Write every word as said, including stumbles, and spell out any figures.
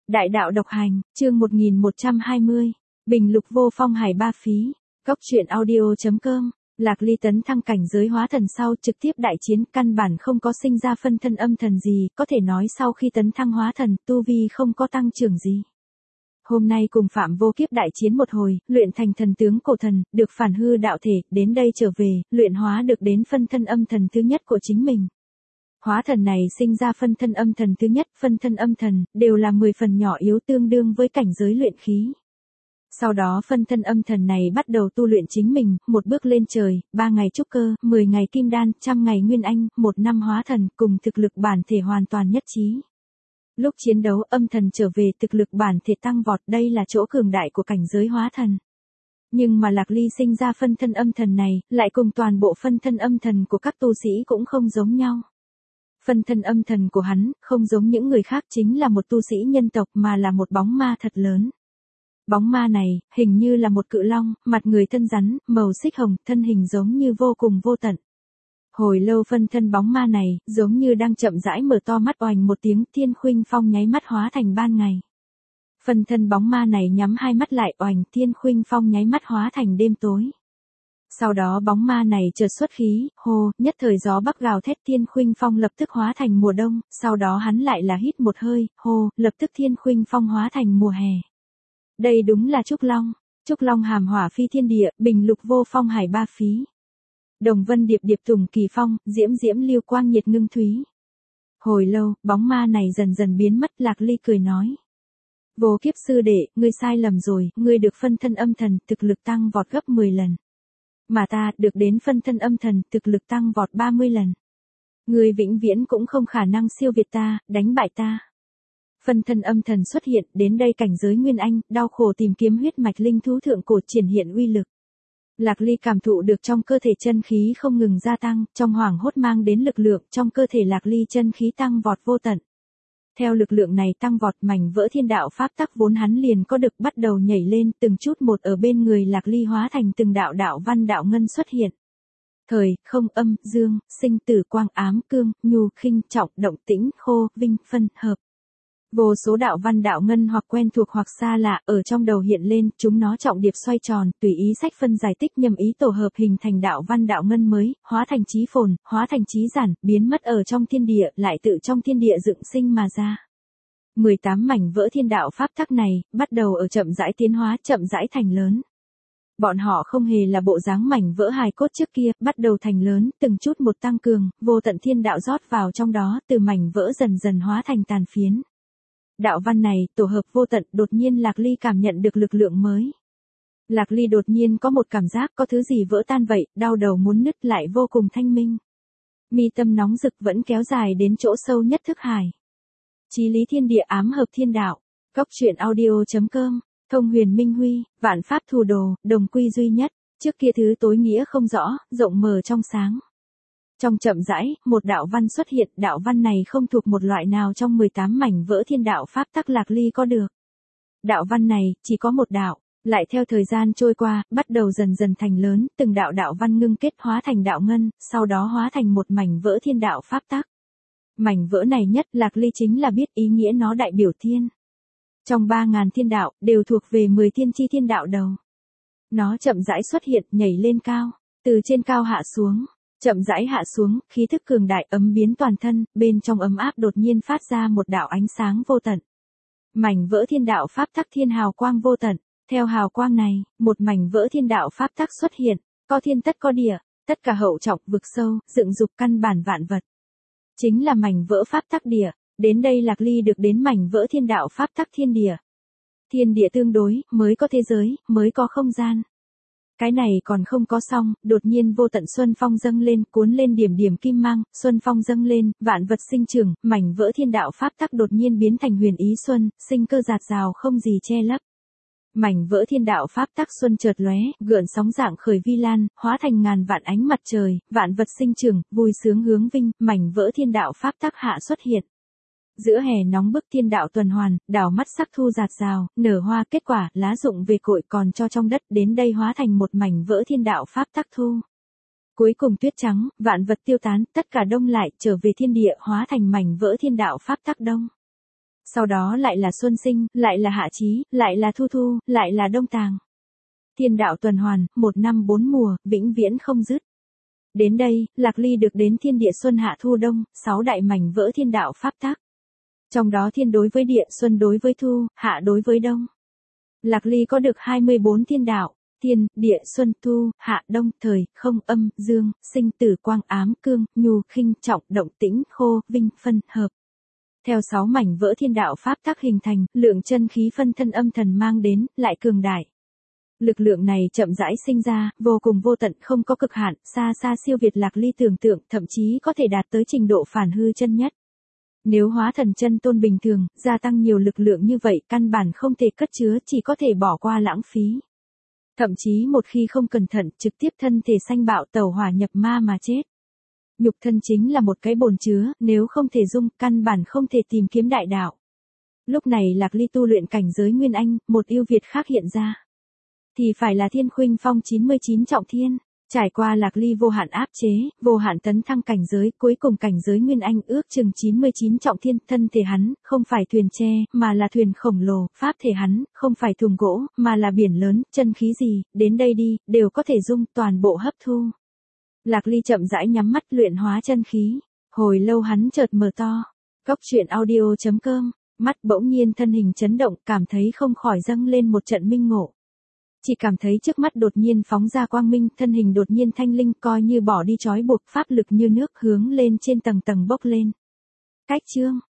Đại đạo độc hành, chương một nghìn một trăm hai mươi. Bình lục vô phong hải ba phí. Cốc truyện audio.com. Lạc Ly tấn thăng cảnh giới hóa thần sau trực tiếp đại chiến, căn bản không có sinh ra phân thân âm thần gì, có thể nói sau khi tấn thăng hóa thần, tu vi không có tăng trưởng gì. Hôm nay cùng Phạm Vô Kiếp đại chiến một hồi, luyện thành thần tướng cổ thần, được phản hư đạo thể, đến đây trở về, luyện hóa được đến phân thân âm thần thứ nhất của chính mình. Hóa thần này sinh ra phân thân âm thần thứ nhất, phân thân âm thần, đều là mười phần nhỏ yếu tương đương với cảnh giới luyện khí. Sau đó phân thân âm thần này bắt đầu tu luyện chính mình, một bước lên trời, ba ngày trúc cơ, mười ngày kim đan, trăm ngày nguyên anh, một năm hóa thần, cùng thực lực bản thể hoàn toàn nhất trí. Lúc chiến đấu âm thần trở về thực lực bản thể tăng vọt, đây là chỗ cường đại của cảnh giới hóa thần. Nhưng mà Lạc Ly sinh ra phân thân âm thần này, lại cùng toàn bộ phân thân âm thần của các tu sĩ cũng không giống nhau. Phân thân âm thần của hắn, không giống những người khác chính là một tu sĩ nhân tộc mà là một bóng ma thật lớn. Bóng ma này, hình như là một cự long, mặt người thân rắn, màu xích hồng, thân hình giống như vô cùng vô tận. Hồi lâu phân thân bóng ma này, giống như đang chậm rãi mở to mắt, oành một tiếng, Thiên Khuynh Phong nháy mắt hóa thành ban ngày. Phân thân bóng ma này nhắm hai mắt lại, oành, Thiên Khuynh Phong nháy mắt hóa thành đêm tối. Sau đó bóng ma này chợt xuất khí, hô, nhất thời gió bắc gào thét, Thiên Khuynh Phong lập tức hóa thành mùa đông, sau đó hắn lại là hít một hơi, hô, lập tức Thiên Khuynh Phong hóa thành mùa hè. Đây đúng là Trúc Long, Trúc Long hàm hỏa phi thiên địa, bình lục vô phong hải ba phí. Đồng vân điệp điệp tùng kỳ phong, diễm diễm lưu quang nhiệt ngưng thúy. Hồi lâu, bóng ma này dần dần biến mất, Lạc Ly cười nói. Vô Kiếp sư đệ, ngươi sai lầm rồi, ngươi được phân thân âm thần, thực lực tăng vọt gấp mười lần. Mà ta, được đến phân thân âm thần, thực lực tăng vọt ba mươi lần. Ngươi vĩnh viễn cũng không khả năng siêu việt ta, đánh bại ta. Phân thân âm thần xuất hiện, đến đây cảnh giới Nguyên Anh, đau khổ tìm kiếm huyết mạch linh thú thượng cổ triển hiện uy lực. Lạc Ly cảm thụ được trong cơ thể chân khí không ngừng gia tăng, trong hoảng hốt mang đến lực lượng, trong cơ thể Lạc Ly chân khí tăng vọt vô tận. Theo lực lượng này tăng vọt, mảnh vỡ thiên đạo pháp tắc vốn hắn liền có được bắt đầu nhảy lên, từng chút một ở bên người Lạc Ly hóa thành từng đạo đạo văn đạo ngân xuất hiện. Thời, không, âm, dương, sinh, tử, quang, ám, cương, nhu, khinh, trọng, động, tĩnh, khô, vinh, phân, hợp. Vô số đạo văn đạo ngân hoặc quen thuộc hoặc xa lạ ở trong đầu hiện lên, chúng nó trọng điệp xoay tròn, tùy ý sách phân giải tích nhầm ý tổ hợp hình thành đạo văn đạo ngân mới, hóa thành chí phồn, hóa thành chí giản, biến mất ở trong thiên địa, lại tự trong thiên địa dựng sinh mà ra. mười tám mảnh vỡ thiên đạo pháp tắc này, bắt đầu ở chậm rãi tiến hóa, chậm rãi thành lớn. Bọn họ không hề là bộ dáng mảnh vỡ hài cốt trước kia, bắt đầu thành lớn, từng chút một tăng cường, vô tận thiên đạo rót vào trong đó, từ mảnh vỡ dần dần hóa thành tàn phiến. Đạo văn này, tổ hợp vô tận, đột nhiên Lạc Ly cảm nhận được lực lượng mới. Lạc Ly đột nhiên có một cảm giác có thứ gì vỡ tan vậy, đau đầu muốn nứt lại vô cùng thanh minh. Mi tâm nóng rực vẫn kéo dài đến chỗ sâu nhất thức hải. Chí lý thiên địa ám hợp thiên đạo. Cốc truyện audio.com. Thông huyền minh huy, vạn pháp thù đồ, đồng quy duy nhất. Trước kia thứ tối nghĩa không rõ, rộng mở trong sáng. Trong chậm rãi, một đạo văn xuất hiện, đạo văn này không thuộc một loại nào trong mười tám mảnh vỡ thiên đạo pháp tắc Lạc Ly có được. Đạo văn này, chỉ có một đạo, lại theo thời gian trôi qua, bắt đầu dần dần thành lớn, từng đạo đạo văn ngưng kết hóa thành đạo ngân, sau đó hóa thành một mảnh vỡ thiên đạo pháp tắc. Mảnh vỡ này nhất Lạc Ly chính là biết ý nghĩa nó đại biểu thiên. Trong ba ngàn thiên đạo, đều thuộc về mười thiên chi thiên đạo đầu. Nó chậm rãi xuất hiện, nhảy lên cao, từ trên cao hạ xuống. Chậm rãi hạ xuống, khí thức cường đại ấm biến toàn thân, bên trong ấm áp đột nhiên phát ra một đạo ánh sáng vô tận. Mảnh vỡ thiên đạo pháp tắc thiên hào quang vô tận, theo hào quang này, một mảnh vỡ thiên đạo pháp tắc xuất hiện, có thiên tất có địa, tất cả hậu trọng vực sâu, dựng dục căn bản vạn vật. Chính là mảnh vỡ pháp tắc địa, đến đây Lạc Ly được đến mảnh vỡ thiên đạo pháp tắc thiên địa. Thiên địa tương đối, mới có thế giới, mới có không gian. Cái này còn không có xong, đột nhiên vô tận xuân phong dâng lên, cuốn lên điểm điểm kim mang, xuân phong dâng lên, vạn vật sinh trưởng, mảnh vỡ thiên đạo pháp tắc đột nhiên biến thành huyền ý xuân, sinh cơ dạt dào không gì che lấp. Mảnh vỡ thiên đạo pháp tắc xuân chợt lóe, gợn sóng dạng khởi vi lan, hóa thành ngàn vạn ánh mặt trời, vạn vật sinh trưởng, vui sướng hướng vinh, mảnh vỡ thiên đạo pháp tắc hạ xuất hiện. Giữa hè nóng bức thiên đạo tuần hoàn, đảo mắt sắc thu dạt dào, nở hoa kết quả, lá rụng về cội còn cho trong đất, đến đây hóa thành một mảnh vỡ thiên đạo pháp tắc thu. Cuối cùng tuyết trắng, vạn vật tiêu tán, tất cả đông lại, trở về thiên địa, hóa thành mảnh vỡ thiên đạo pháp tắc đông. Sau đó lại là xuân sinh, lại là hạ chí, lại là thu thu, lại là đông tàng. Thiên đạo tuần hoàn, một năm bốn mùa, vĩnh viễn không dứt. Đến đây, Lạc Ly được đến thiên địa xuân hạ thu đông, sáu đại mảnh vỡ thiên đạo pháp tắc. Trong đó thiên đối với địa, xuân đối với thu, hạ đối với đông. Lạc Ly có được hai mươi bốn thiên đạo, thiên, địa, xuân, thu, hạ, đông, thời, không, âm, dương, sinh, tử, quang, ám, cương, nhu, khinh, trọng, động, tĩnh, khô, vinh, phân, hợp. Theo sáu mảnh vỡ thiên đạo pháp tắc hình thành, lượng chân khí phân thân âm thần mang đến, lại cường đại. Lực lượng này chậm rãi sinh ra, vô cùng vô tận, không có cực hạn, xa xa siêu việt Lạc Ly tưởng tượng, thậm chí có thể đạt tới trình độ phản hư chân nhất. Nếu hóa thần chân tôn bình thường, gia tăng nhiều lực lượng như vậy, căn bản không thể cất chứa, chỉ có thể bỏ qua lãng phí. Thậm chí một khi không cẩn thận, trực tiếp thân thể sanh bạo tẩu hỏa nhập ma mà chết. Nhục thân chính là một cái bồn chứa, nếu không thể dung, căn bản không thể tìm kiếm đại đạo. Lúc này Lạc Ly tu luyện cảnh giới Nguyên Anh, một ưu việt khác hiện ra. Thì phải là Thiên Khuynh Phong chín mươi chín trọng thiên, trải qua Lạc Ly vô hạn áp chế, vô hạn tấn thăng cảnh giới, cuối cùng cảnh giới Nguyên Anh ước chừng chín mươi chín trọng thiên, thân thể hắn, không phải thuyền tre, mà là thuyền khổng lồ, pháp thể hắn, không phải thùng gỗ, mà là biển lớn, chân khí gì, đến đây đi, đều có thể dung, toàn bộ hấp thu. Lạc Ly chậm rãi nhắm mắt luyện hóa chân khí, hồi lâu hắn chợt mở to. Cốc truyện audio chấm com, mắt bỗng nhiên thân hình chấn động, cảm thấy không khỏi dâng lên một trận minh ngộ. Chỉ cảm thấy trước mắt đột nhiên phóng ra quang minh, thân hình đột nhiên thanh linh, coi như bỏ đi trói buộc, pháp lực như nước hướng lên trên tầng tầng bốc lên. Cách chương